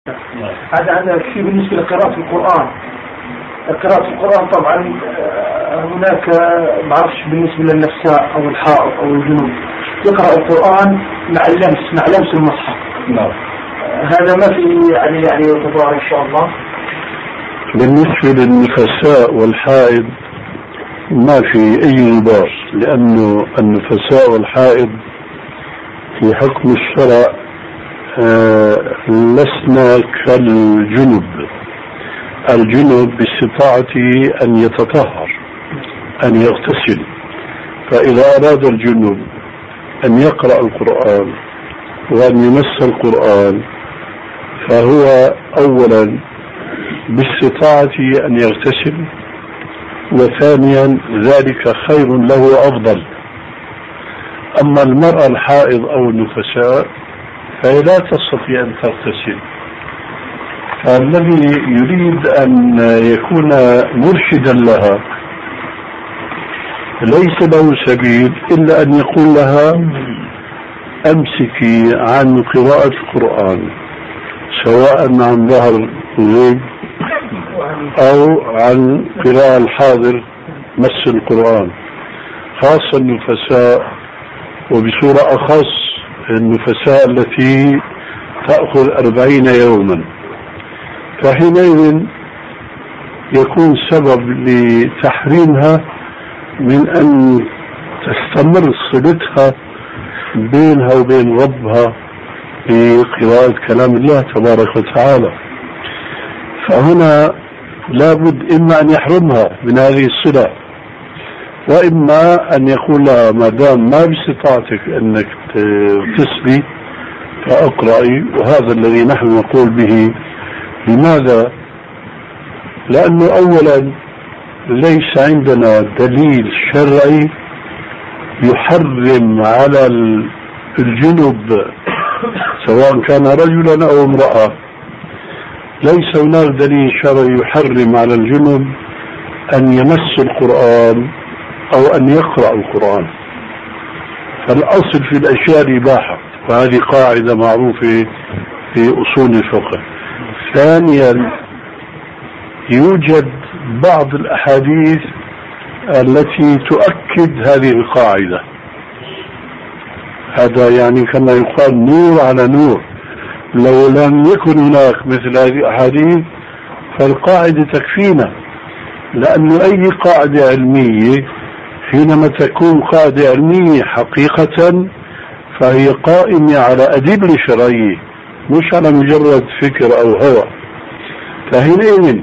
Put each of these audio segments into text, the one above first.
هذا عندنا كثير بالنسبة لقراءة القرآن. قراءة القرآن طبعا هناك ما أعرفش بالنسبة للنساء أو الحائض أو الجنوب يقرأ القرآن مع لمس المصحف. نعم. هذا ما في يعني يتضار إن شاء الله. بالنسبة للنفساء والحائض ما في أي نظار، لأنه النفساء والحائض في حكم الشرع لسنا كالجنب. الجنب باستطاعته أن يتطهر، أن يغتسل، فإذا أراد الجنب أن يقرأ القرآن وأن يمس القرآن فهو أولا باستطاعته أن يغتسل، وثانيا ذلك خير له وأفضل. أما المرأة الحائض أو النفساء فهي لا تستطيع أن تغتسل، فالذي يريد أن يكون مرشدا لها ليس له سبيل إلا أن يقول لها أمسكي عن قراءة القرآن، سواء عن ظهر الغيب أو عن قراءة الحاضر مس القرآن، خاصة النفساء، وبصورة أخص النفساء التي تأخذ 40 يوما، فحينئذ يكون سبب لتحريمها من أن تستمر صلتها بينها وبين ربها بقراءة كلام الله تبارك وتعالى. فهنا لابد إما أن يحرمها من هذه الصلة، وإما أن يقول لها ما دام ما باستطاعتك أنك تسلي فأقرأي. وهذا الذي نحن نقول به. لماذا؟ لأنه أولا ليس عندنا دليل شرعي يحرم على الجنب سواء كان رجلا أو امرأة، ليس هناك دليل شرعي يحرم على الجنب أن يمس القرآن أو أن يقرأ القرآن. فالأصل في الأشياء الإباحة، وهذه قاعدة معروفة في أصول الفقه. ثانيا يوجد بعض الأحاديث التي تؤكد هذه القاعدة، هذا يعني كما يقال نور على نور. لو لم يكن هناك مثل هذه الأحاديث فالقاعدة تكفينا، لأن أي قاعدة علمية حينما تكون قاعدة علمية حقيقة فهي قائمة على أدلة شرعية مش على مجرد فكر أو هوى. فحينئذ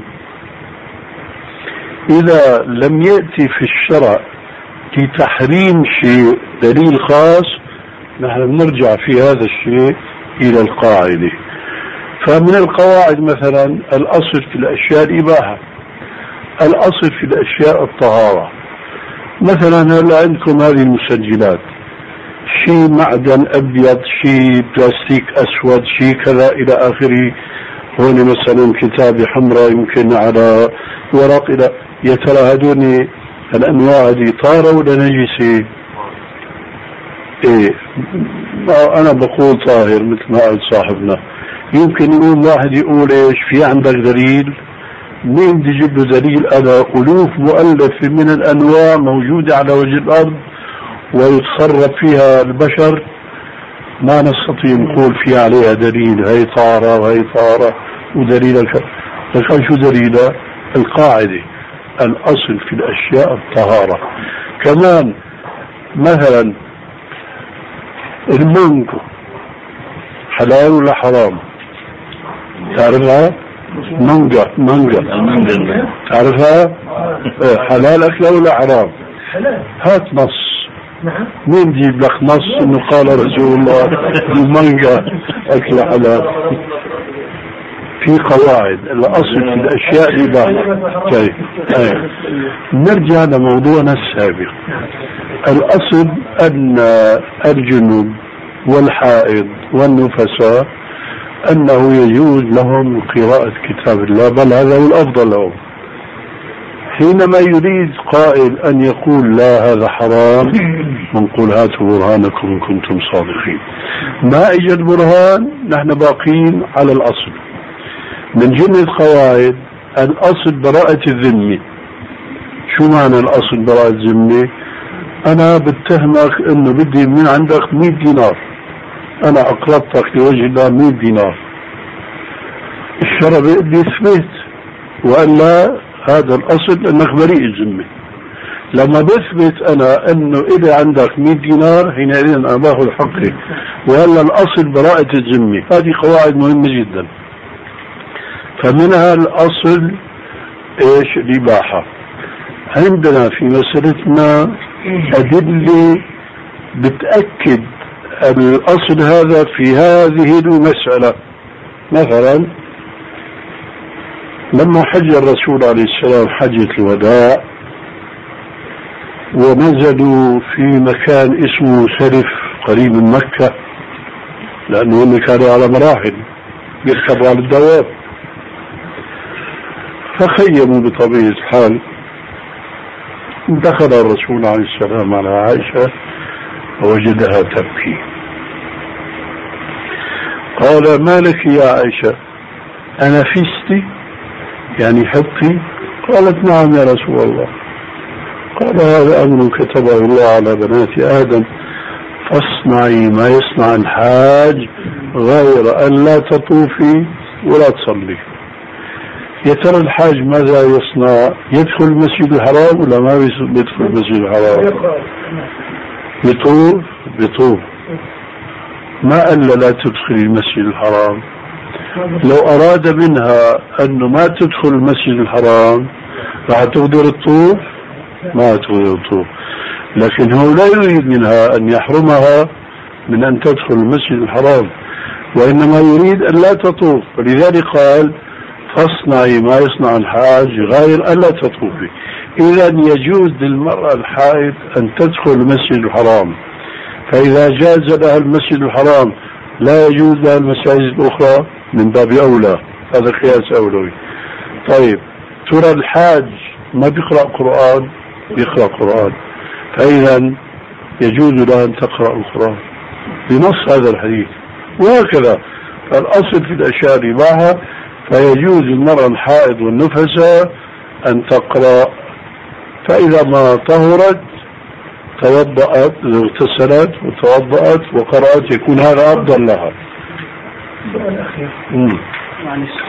إذا لم يأتي في الشرع لتحريم شيء دليل خاص نحن نرجع في هذا الشيء إلى القاعدة. فمن القواعد مثلا الأصل في الأشياء الإباحة، الأصل في الأشياء الطهارة. مثلا هلا عندكم هذه المسجلات، شيء معدن أبيض، شيء بلاستيك أسود، شيء كذا إلى آخره. هون مثلا كتابة حمراء يمكن على ورق إلى، يا ترى هذول الأنواع دي طارة ولا نجسة؟ إيه أنا بقول طاهر مثل ما قال صاحبنا. يمكن يقول واحد يقول إيش في عندك دليل؟ مين بدي يجيب له دليل؟ أنا ألوف مؤلفة من الأنواع موجودة على وجه الأرض ويتصرف فيها البشر، ما نستطيع نقول في عليها دليل هي طارة وهي طارة ودليل لكن شو دليلها؟ القاعدة الأصل في الأشياء الطهارة. كمان مثلا المانجو حلال ولا حرام؟ تعرفها؟ مانجا تعرفها؟ حلال أكلها ولا حرام؟ هات نص. مين بيجيب لك نص انه قال رسول الله المانجا اكل حلال؟ في قواعد الاصل في الاشياء الاباحه. طيب نرجع لموضوعنا السابق. الاصل ان الجنوب والحائض والنفساء انه يجوز لهم قراءة كتاب الله، بل هذا هو الافضل لهم. حينما يريد قائل أن يقول لا هذا حرام نقول هاتوا برهانكم إن كنتم صادقين. ما إجا البرهان نحن باقين على الأصل. من جملة القواعد الأصل براءة الذمة. شو معنى الأصل براءة الذمة؟ أنا بتهمك إنه بدي من عندك 100 دينار، أنا أقرضتك لوجه الله 100 دينار، الشرع بيقول يثبت وإلا هذا الأصل أنك بريء الذمة. لما بثبت أنا أنه إذا عندك 100 دينار حينئذ أنا باخذ حقي، وإلا الأصل براءة الذمة. هذه قواعد مهمة جدا. فمنها الأصل إيش؟ الإباحة. عندنا في مسألتنا أدلة بتأكد الأصل هذا في هذه المسألة. مثلا لما حج الرسول عليه السلام حجة الوداع ونزلوا في مكان اسمه سرف قريب من مكة، لأنه هم كانوا على مراحل يركبوا على الدواب، فخيموا بطبيعة الحال. دخل الرسول عليه السلام على عائشة فوجدها تبكي. قال: ما لك يا عائشة؟ أنفستي؟ يعني حبتي؟ قالت: نعم يا رسول الله. قال: هذا أمر كتبه الله على بنات آدم، فاصنعي ما يصنع الحاج غير أن لا تطوفي ولا تصلي. يا ترى الحاج ماذا يصنع؟ يدخل المسجد الحرام ولا ما يدخل المسجد الحرام؟ بطوف. ما قال لا تدخل المسجد الحرام. لو أراد منها أنه ما تدخل المسجد الحرام راح تقدر الطوف؟ ما تقدر الطوف. لكن هو لا يريد منها أن يحرمها من أن تدخل المسجد الحرام، وإنما يريد أن لا تطوف. ولذلك قال: فاصنعي ما يصنع الحاج غير أن لا تطوفي. إذا يجوز للمرأة الحائض أن تدخل المسجد الحرام، فإذا جاز لها المسجد الحرام لا يجوز لها المساجد الأخرى من باب أولى. هذا قياس أولوي. طيب، ترى الحاج ما بيقرأ قرآن؟ يقرأ قرآن، فإذا يجوز لها أن تقرأ القرآن بنص هذا الحديث. وهكذا الأصل في الأشياء الإباحة، فيجوز المرأة الحائض والنفساء أن تقرأ، فإذا ما طهرت توضأت، إذا اغتسلت وتوضأت وقرأت يكون هذا أفضل لها. سؤال أخير، يعني